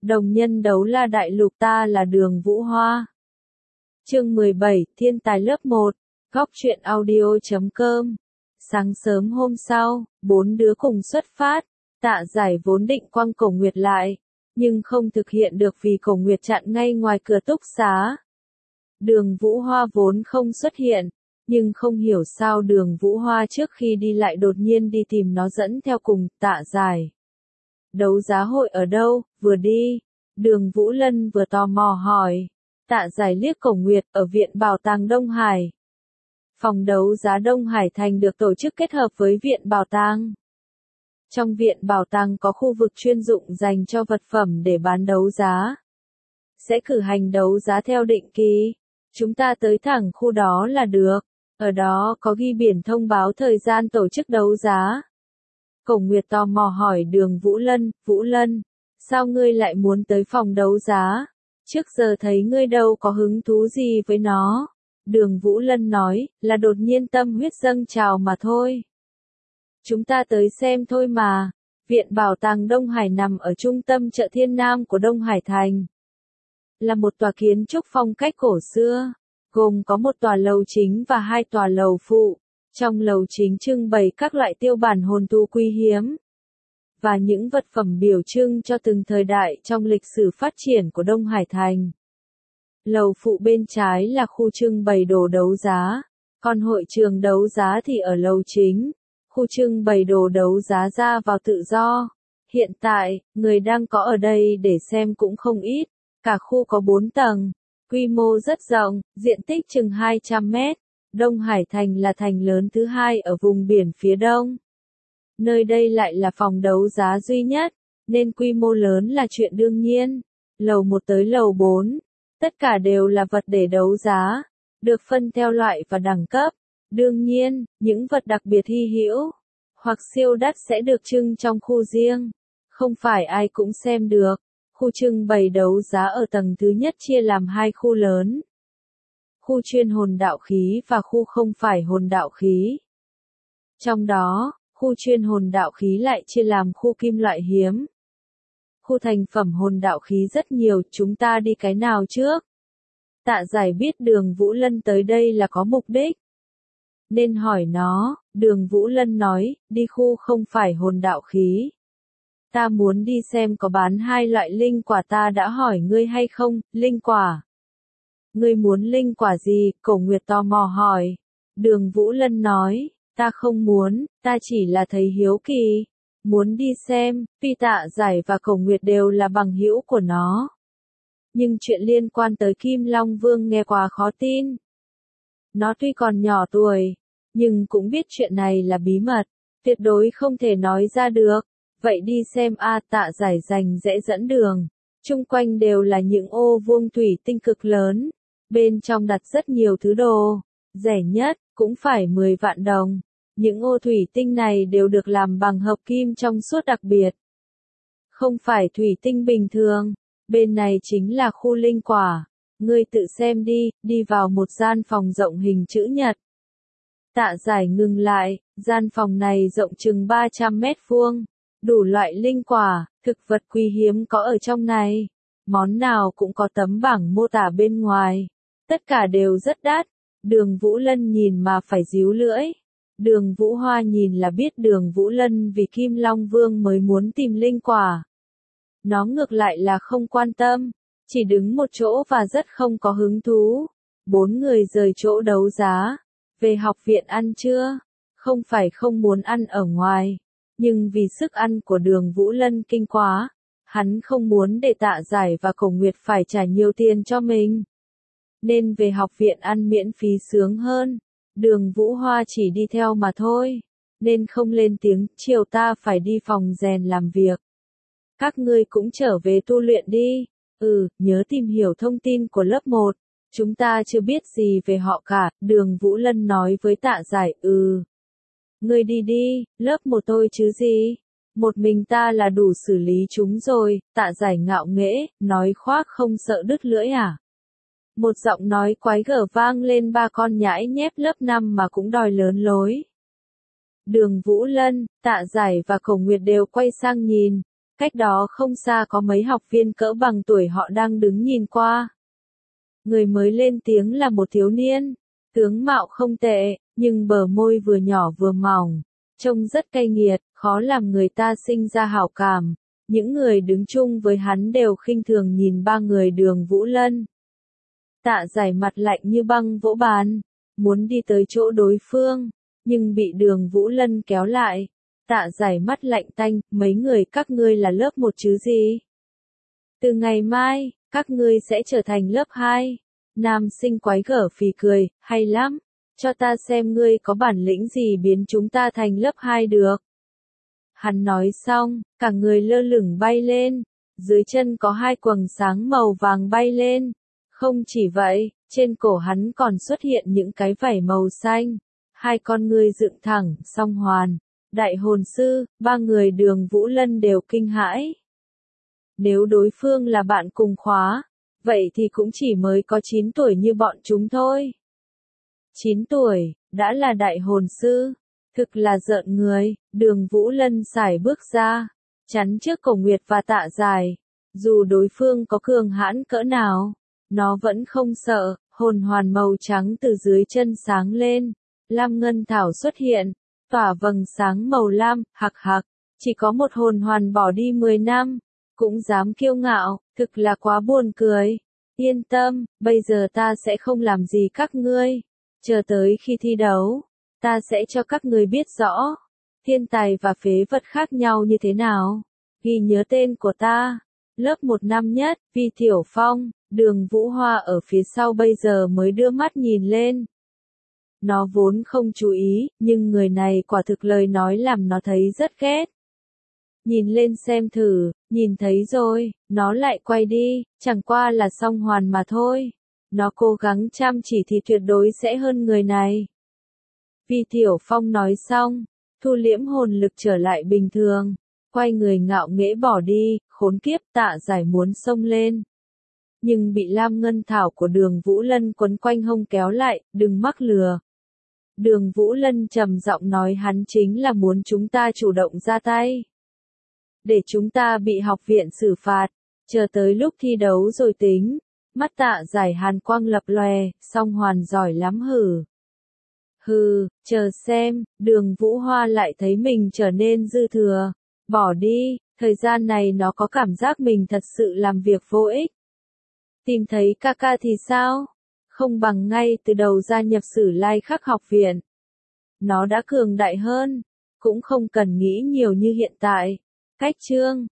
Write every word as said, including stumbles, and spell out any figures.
Đồng nhân đấu la đại lục, ta là Đường Vũ Hoa. Chương mười bảy, Thiên tài lớp một, góc truyện audio chấm com. Sáng sớm hôm sau, bốn đứa cùng xuất phát. Tạ Giải vốn định quăng Cổ Nguyệt lại, nhưng không thực hiện được vì Cổ Nguyệt chặn ngay ngoài cửa túc xá. Đường Vũ Hoa vốn không xuất hiện, nhưng không hiểu sao Đường Vũ Hoa trước khi đi lại đột nhiên đi tìm nó dẫn theo cùng. Tạ Giải, đấu giá hội ở đâu? Vừa đi, Đường Vũ Lân vừa tò mò hỏi. Tạ Giải liếc Cổ Nguyệt, ở Viện Bảo tàng Đông Hải. Phòng đấu giá Đông Hải Thành được tổ chức kết hợp với Viện Bảo tàng. Trong Viện Bảo tàng có khu vực chuyên dụng dành cho vật phẩm để bán đấu giá. Sẽ cử hành đấu giá theo định kỳ. Chúng ta tới thẳng khu đó là được. Ở đó có ghi biển thông báo thời gian tổ chức đấu giá. Cổ Nguyệt tò mò hỏi Đường Vũ Lân, Vũ Lân, sao ngươi lại muốn tới phòng đấu giá? Trước giờ thấy ngươi đâu có hứng thú gì với nó. Đường Vũ Lân nói, là đột nhiên tâm huyết dâng trào mà thôi. Chúng ta tới xem thôi mà. Viện Bảo tàng Đông Hải nằm ở trung tâm chợ Thiên Nam của Đông Hải Thành. Là một tòa kiến trúc phong cách cổ xưa, gồm có một tòa lầu chính và hai tòa lầu phụ. Trong lầu chính trưng bày các loại tiêu bản hồn thú quý hiếm và những vật phẩm biểu trưng cho từng thời đại trong lịch sử phát triển của Đông Hải Thành. Lầu phụ bên trái là khu trưng bày đồ đấu giá, còn hội trường đấu giá thì ở lầu chính, khu trưng bày đồ đấu giá ra vào tự do. Hiện tại, người đang có ở đây để xem cũng không ít, cả khu có bốn tầng, quy mô rất rộng, diện tích chừng hai trăm mét. Đông Hải Thành là thành lớn thứ hai ở vùng biển phía đông. Nơi đây lại là phòng đấu giá duy nhất, nên quy mô lớn là chuyện đương nhiên. Lầu một tới lầu bốn, tất cả đều là vật để đấu giá, được phân theo loại và đẳng cấp. Đương nhiên, những vật đặc biệt hy hữu hoặc siêu đắt sẽ được trưng trong khu riêng, không phải ai cũng xem được. Khu trưng bày đấu giá ở tầng thứ nhất chia làm hai khu lớn. Khu chuyên hồn đạo khí và khu không phải hồn đạo khí. Trong đó, khu chuyên hồn đạo khí lại chia làm khu kim loại hiếm. Khu thành phẩm hồn đạo khí rất nhiều, chúng ta đi cái nào trước? Tạ Giải biết Đường Vũ Lân tới đây là có mục đích, nên hỏi nó. Đường Vũ Lân nói, đi khu không phải hồn đạo khí. Ta muốn đi xem có bán hai loại linh quả, ta đã hỏi ngươi hay không? Linh quả? Ngươi muốn linh quả gì? Cổ Nguyệt tò mò hỏi. Đường Vũ Lân nói, ta không muốn, ta chỉ là thấy hiếu kỳ, muốn đi xem. Tuy Tạ Giải và Cổ Nguyệt đều là bằng hữu của nó, nhưng chuyện liên quan tới Kim Long Vương nghe quá khó tin. Nó tuy còn nhỏ tuổi, nhưng cũng biết chuyện này là bí mật, tuyệt đối không thể nói ra được. Vậy đi xem a. Tạ Giải rành rẽ dẫn đường. Chung quanh đều là những ô vuông thủy tinh cực lớn, bên trong đặt rất nhiều thứ đồ, rẻ nhất cũng phải mười vạn đồng. Những ô thủy tinh này đều được làm bằng hợp kim trong suốt đặc biệt, không phải thủy tinh bình thường. Bên này chính là khu linh quả, ngươi tự xem đi. Đi vào một gian phòng rộng hình chữ nhật. Tạ Giải ngừng lại, gian phòng này rộng chừng ba trăm mét vuông, đủ loại linh quả, thực vật quý hiếm có ở trong này. Món nào cũng có tấm bảng mô tả bên ngoài, tất cả đều rất đắt. Đường Vũ Lân nhìn mà phải díu lưỡi. Đường Vũ Hoa nhìn là biết Đường Vũ Lân vì Kim Long Vương mới muốn tìm linh quả. Nó ngược lại là không quan tâm, chỉ đứng một chỗ và rất không có hứng thú. Bốn người rời chỗ đấu giá, về học viện ăn trưa. Không phải không muốn ăn ở ngoài, nhưng vì sức ăn của Đường Vũ Lân kinh quá, hắn không muốn để Tạ Giải và Cổ Nguyệt phải trả nhiều tiền cho mình, nên về học viện ăn miễn phí sướng hơn. Đường Vũ Hoa chỉ đi theo mà thôi, nên không lên tiếng. Chiều ta phải đi phòng rèn làm việc, các ngươi cũng trở về tu luyện đi. Ừ, nhớ tìm hiểu thông tin của lớp một, chúng ta chưa biết gì về họ cả. Đường Vũ Lân nói với Tạ Giải. Ừ, ngươi đi đi, lớp một tôi chứ gì, một mình ta là đủ xử lý chúng rồi. Tạ Giải ngạo nghễ, nói khoác không sợ đứt lưỡi à? Một giọng nói quái gở vang lên. Ba con nhãi nhép lớp năm mà cũng đòi lớn lối. Đường Vũ Lân, Tạ Giải và Cổ Nguyệt đều quay sang nhìn. Cách đó không xa có mấy học viên cỡ bằng tuổi họ đang đứng nhìn qua. Người mới lên tiếng là một thiếu niên, tướng mạo không tệ, nhưng bờ môi vừa nhỏ vừa mỏng, trông rất cay nghiệt, khó làm người ta sinh ra hảo cảm. Những người đứng chung với hắn đều khinh thường nhìn ba người Đường Vũ Lân. Tạ Giải mặt lạnh như băng vỗ bàn, muốn đi tới chỗ đối phương, nhưng bị Đường Vũ Lân kéo lại. Tạ Giải mắt lạnh tanh, mấy người các ngươi là lớp một chứ gì? Từ ngày mai, các ngươi sẽ trở thành lớp hai. Nam sinh quái gở phì cười, hay lắm, cho ta xem ngươi có bản lĩnh gì biến chúng ta thành lớp hai được. Hắn nói xong, cả người lơ lửng bay lên, dưới chân có hai quầng sáng màu vàng bay lên. Không chỉ vậy, trên cổ hắn còn xuất hiện những cái vảy màu xanh, hai con ngươi dựng thẳng, song hoàn. Đại hồn sư, ba người Đường Vũ Lân đều kinh hãi. Nếu đối phương là bạn cùng khóa, vậy thì cũng chỉ mới có chín tuổi như bọn chúng thôi. chín tuổi, đã là đại hồn sư, thực là rợn người. Đường Vũ Lân sải bước ra, chắn trước Cổ Nguyệt và Tạ Giải. Dù đối phương có cường hãn cỡ nào, nó vẫn không sợ. Hồn hoàn màu trắng từ dưới chân sáng lên, lam ngân thảo xuất hiện, tỏa vầng sáng màu lam, hạc hạc, chỉ có một hồn hoàn bỏ đi mười năm, cũng dám kiêu ngạo, thực là quá buồn cười. Yên tâm, bây giờ ta sẽ không làm gì các ngươi, chờ tới khi thi đấu, ta sẽ cho các ngươi biết rõ, thiên tài và phế vật khác nhau như thế nào. Ghi nhớ tên của ta, lớp một năm nhất, Vi Thiểu Phong. Đường Vũ Hoa ở phía sau bây giờ mới đưa mắt nhìn lên. Nó vốn không chú ý, nhưng người này quả thực lời nói làm nó thấy rất ghét. Nhìn lên xem thử, nhìn thấy rồi, nó lại quay đi, chẳng qua là song hoàn mà thôi. Nó cố gắng chăm chỉ thì tuyệt đối sẽ hơn người này. Vi Thiểu Phong nói xong, thu liễm hồn lực trở lại bình thường, quay người ngạo nghễ bỏ đi. Khốn kiếp, Tạ Giải muốn xông lên, nhưng bị lam ngân thảo của Đường Vũ Lân quấn quanh hông kéo lại, đừng mắc lừa. Đường Vũ Lân trầm giọng nói hắn chính là muốn chúng ta chủ động ra tay, để chúng ta bị học viện xử phạt, chờ tới lúc thi đấu rồi tính. Mắt Tạ Giải hàn quang lập lòe, song hoàn giỏi lắm hử. Hừ, chờ xem. Đường Vũ Hoa lại thấy mình trở nên dư thừa, bỏ đi. Thời gian này nó có cảm giác mình thật sự làm việc vô ích. Tìm thấy ca ca thì sao? Không bằng ngay từ đầu gia nhập Sử Lai Khắc học viện. Nó đã cường đại hơn, cũng không cần nghĩ nhiều như hiện tại. Cách chương